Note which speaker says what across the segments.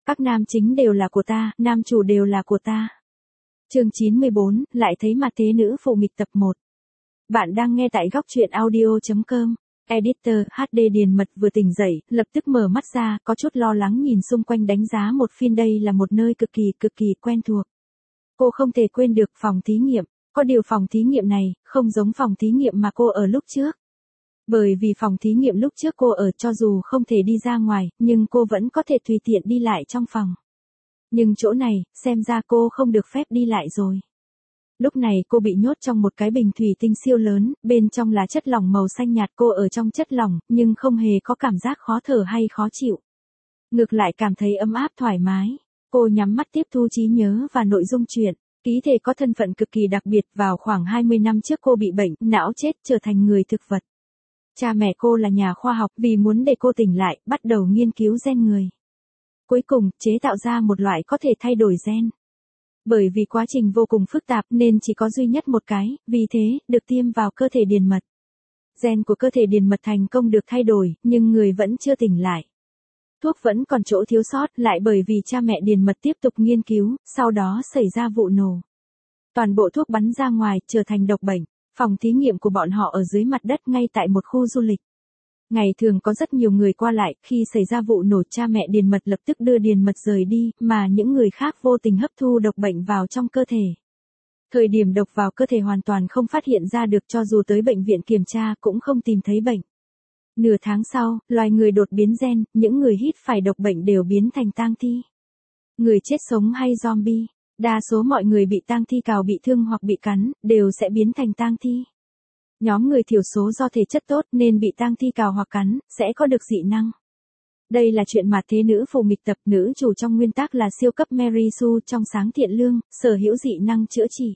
Speaker 1: Các nam chính đều là của ta, nam chủ đều là của ta. Chương 94, lại thấy mặt thế nữ phụ nghịch tập 1. Bạn đang nghe tại góc truyện audio.com. Editor HD Điền Mật vừa tỉnh dậy, lập tức mở mắt ra, có chút lo lắng nhìn xung quanh đánh giá một phiên. Đây là một nơi cực kỳ quen thuộc. Cô không thể quên được phòng thí nghiệm. Có điều phòng thí nghiệm này, không giống phòng thí nghiệm mà cô ở lúc trước. Bởi vì phòng thí nghiệm lúc trước cô ở cho dù không thể đi ra ngoài, nhưng cô vẫn có thể tùy tiện đi lại trong phòng. Nhưng chỗ này, xem ra cô không được phép đi lại rồi. Lúc này cô bị nhốt trong một cái bình thủy tinh siêu lớn, bên trong là chất lỏng màu xanh nhạt. Cô ở trong chất lỏng, nhưng không hề có cảm giác khó thở hay khó chịu. Ngược lại cảm thấy ấm áp thoải mái. Cô nhắm mắt tiếp thu trí nhớ và nội dung chuyện. Ký thể có thân phận cực kỳ đặc biệt. Vào khoảng 20 năm trước cô bị bệnh, não chết, trở thành người thực vật. Cha mẹ cô là nhà khoa học, vì muốn để cô tỉnh lại, bắt đầu nghiên cứu gen người. Cuối cùng, chế tạo ra một loại có thể thay đổi gen. Bởi vì quá trình vô cùng phức tạp nên chỉ có duy nhất một cái, vì thế, được tiêm vào cơ thể Điền Mật. Gen của cơ thể Điền Mật thành công được thay đổi, nhưng người vẫn chưa tỉnh lại. Thuốc vẫn còn chỗ thiếu sót, lại bởi vì cha mẹ Điền Mật tiếp tục nghiên cứu, sau đó xảy ra vụ nổ. Toàn bộ thuốc bắn ra ngoài, trở thành độc bệnh. Phòng thí nghiệm của bọn họ ở dưới mặt đất ngay tại một khu du lịch. Ngày thường có rất nhiều người qua lại, khi xảy ra vụ nổ cha mẹ Điền Mật lập tức đưa Điền Mật rời đi, mà những người khác vô tình hấp thu độc bệnh vào trong cơ thể. Thời điểm độc vào cơ thể hoàn toàn không phát hiện ra được, cho dù tới bệnh viện kiểm tra cũng không tìm thấy bệnh. Nửa tháng sau, loài người đột biến gen, những người hít phải độc bệnh đều biến thành tang thi. Người chết sống hay zombie, đa số mọi người bị tang thi cào bị thương hoặc bị cắn, đều sẽ biến thành tang thi. Nhóm người thiểu số do thể chất tốt nên bị tang thi cào hoặc cắn, sẽ có được dị năng. Đây là chuyện mặt thế nữ phụ nghịch tập. Nữ chủ trong nguyên tác là siêu cấp Mary Sue, trong sáng thiện lương, sở hữu dị năng chữa trị.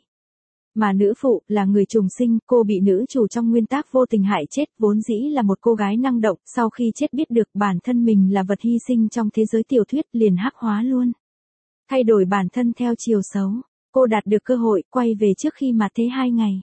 Speaker 1: Mà nữ phụ là người trùng sinh, cô bị nữ chủ trong nguyên tác vô tình hại chết. Vốn dĩ là một cô gái năng động, sau khi chết biết được bản thân mình là vật hy sinh trong thế giới tiểu thuyết, liền hắc hóa luôn. Thay đổi bản thân theo chiều xấu. Cô đạt được cơ hội quay về trước khi mặt thế 2 ngày.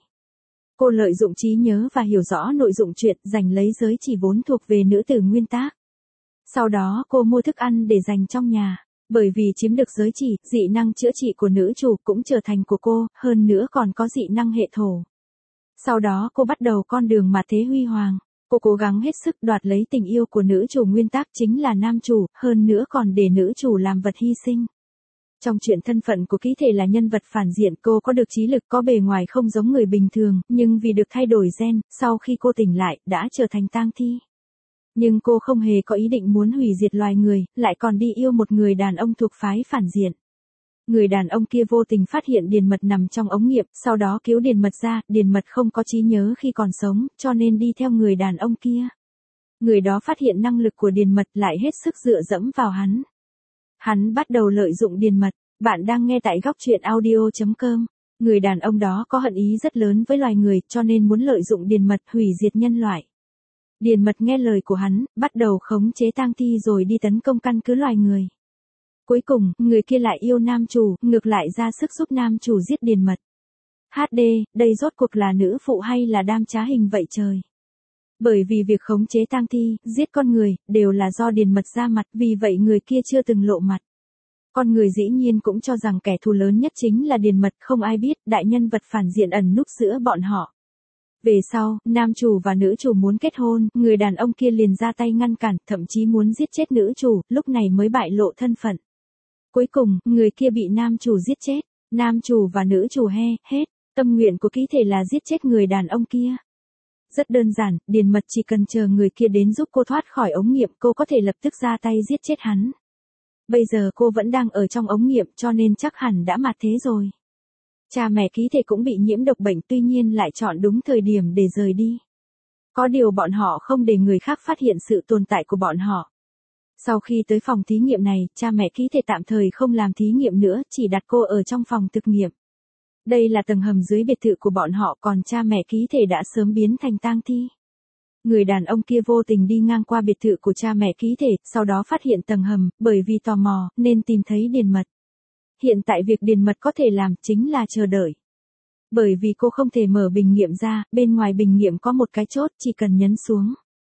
Speaker 1: Cô lợi dụng trí nhớ và hiểu rõ nội dung chuyện, giành lấy giới chỉ vốn thuộc về nữ tử nguyên tác. Sau đó cô mua thức ăn để dành trong nhà. Bởi vì chiếm được giới chỉ, dị năng chữa trị của nữ chủ cũng trở thành của cô, hơn nữa còn có dị năng hệ thổ. Sau đó cô bắt đầu con đường mặt thế huy hoàng. Cô cố gắng hết sức đoạt lấy tình yêu của nữ chủ nguyên tác, chính là nam chủ, hơn nữa còn để nữ chủ làm vật hy sinh. Trong chuyện thân phận của ký thể là nhân vật phản diện, cô có được trí lực, có bề ngoài không giống người bình thường, nhưng vì được thay đổi gen, sau khi cô tỉnh lại, đã trở thành tang thi. Nhưng cô không hề có ý định muốn hủy diệt loài người, lại còn đi yêu một người đàn ông thuộc phái phản diện. Người đàn ông kia vô tình phát hiện Điền Mật nằm trong ống nghiệm, sau đó cứu Điền Mật ra. Điền Mật không có trí nhớ khi còn sống, cho nên đi theo người đàn ông kia. Người đó phát hiện năng lực của Điền Mật, lại hết sức dựa dẫm vào hắn. Hắn bắt đầu lợi dụng Điền Mật. Bạn đang nghe tại góc truyện audio.com. Người đàn ông đó có hận ý rất lớn với loài người, cho nên muốn lợi dụng Điền Mật hủy diệt nhân loại. Điền Mật nghe lời của hắn, bắt đầu khống chế tang thi rồi đi tấn công căn cứ loài người. Cuối cùng, người kia lại yêu nam chủ, ngược lại ra sức giúp nam chủ giết Điền Mật. HD, đây rốt cuộc là nữ phụ hay là đam trá hình vậy trời? Bởi vì việc khống chế tang thi, giết con người, đều là do Điền Mật ra mặt, vì vậy người kia chưa từng lộ mặt. Con người dĩ nhiên cũng cho rằng kẻ thù lớn nhất chính là Điền Mật, không ai biết, đại nhân vật phản diện ẩn núp giữa bọn họ. Về sau, nam chủ và nữ chủ muốn kết hôn, người đàn ông kia liền ra tay ngăn cản, thậm chí muốn giết chết nữ chủ, lúc này mới bại lộ thân phận. Cuối cùng, người kia bị nam chủ giết chết, nam chủ và nữ chủ hết, tâm nguyện của ký thể là giết chết người đàn ông kia. Rất đơn giản, Điền Mật chỉ cần chờ người kia đến giúp cô thoát khỏi ống nghiệm, cô có thể lập tức ra tay giết chết hắn. Bây giờ cô vẫn đang ở trong ống nghiệm, cho nên chắc hẳn đã mặt thế rồi. Cha mẹ ký thể cũng bị nhiễm độc bệnh, tuy nhiên lại chọn đúng thời điểm để rời đi. Có điều bọn họ không để người khác phát hiện sự tồn tại của bọn họ. Sau khi tới phòng thí nghiệm này, cha mẹ ký thể tạm thời không làm thí nghiệm nữa, chỉ đặt cô ở trong phòng thực nghiệm. Đây là tầng hầm dưới biệt thự của bọn họ, còn cha mẹ ký thể đã sớm biến thành tang thi. Người đàn ông kia vô tình đi ngang qua biệt thự của cha mẹ ký thể, sau đó phát hiện tầng hầm, bởi vì tò mò, nên tìm thấy Điền Mật. Hiện tại việc Điền Mật có thể làm chính là chờ đợi. Bởi vì cô không thể mở bình nghiệm ra, bên ngoài bình nghiệm có một cái chốt, chỉ cần nhấn xuống.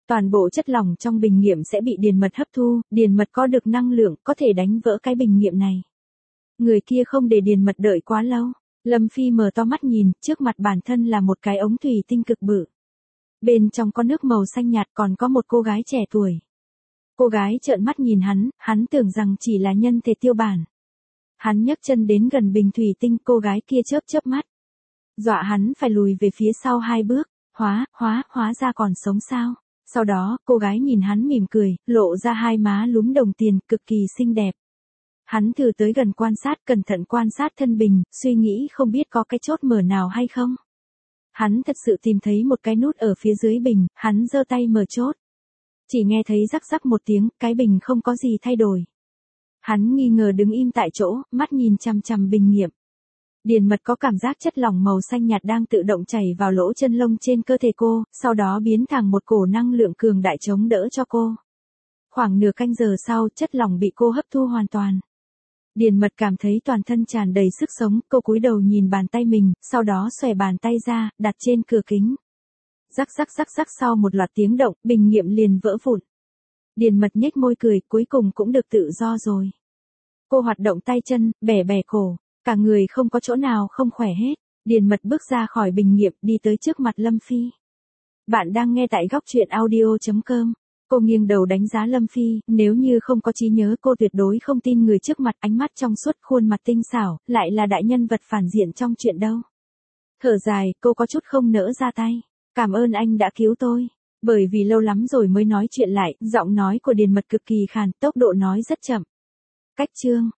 Speaker 1: Toàn bộ chất lỏng trong bình nghiệm sẽ bị điền mật hấp thu, điền mật có được năng lượng, có thể đánh vỡ cái bình nghiệm này. Người kia không để điền mật đợi quá lâu. Lâm Phi mở to mắt nhìn, trước mặt bản thân là một cái ống thủy tinh cực bự. Bên trong có nước màu xanh nhạt, còn có một cô gái trẻ tuổi. Cô gái trợn mắt nhìn hắn tưởng rằng chỉ là nhân thể tiêu bản. Hắn nhấc chân đến gần bình thủy tinh, cô gái kia chớp mắt. Dọa hắn phải lùi về phía sau 2 bước, hóa ra còn sống sao. Sau đó, cô gái nhìn hắn mỉm cười, lộ ra 2 má lúm đồng tiền, cực kỳ xinh đẹp. Hắn thử tới gần quan sát, cẩn thận quan sát thân bình, suy nghĩ không biết có cái chốt mở nào hay không. Hắn thật sự tìm thấy một cái nút ở phía dưới bình, hắn giơ tay mở chốt. Chỉ nghe thấy rắc một tiếng, cái bình không có gì thay đổi. Hắn nghi ngờ đứng im tại chỗ, mắt nhìn chằm chằm bình nghiệm. Điền mật có cảm giác chất lỏng màu xanh nhạt đang tự động chảy vào lỗ chân lông trên cơ thể cô, sau đó biến thành một cổ năng lượng cường đại chống đỡ cho cô. Khoảng nửa canh giờ sau, chất lỏng bị cô hấp thu hoàn toàn. Điền mật cảm thấy toàn thân tràn đầy sức sống, cô cúi đầu nhìn bàn tay mình, sau đó xòe bàn tay ra, đặt trên cửa kính. Rắc sau một loạt tiếng động, bình nghiệm liền vỡ vụn. Điền mật nhếch môi cười, cuối cùng cũng được tự do rồi. Cô hoạt động tay chân, bẻ cổ, cả người không có chỗ nào không khỏe hết. Điền mật bước ra khỏi bình nghiệm, đi tới trước mặt Lâm Phi. Bạn đang nghe tại góc truyện audio.com. Cô nghiêng đầu đánh giá Lâm Phi, nếu như không có trí nhớ cô tuyệt đối không tin người trước mặt, ánh mắt trong suốt, khuôn mặt tinh xảo, lại là đại nhân vật phản diện trong chuyện đâu. Thở dài, cô có chút không nỡ ra tay. Cảm ơn anh đã cứu tôi. Bởi vì lâu lắm rồi mới nói chuyện lại, giọng nói của Điền mật cực kỳ khàn, tốc độ nói rất chậm. Cách chương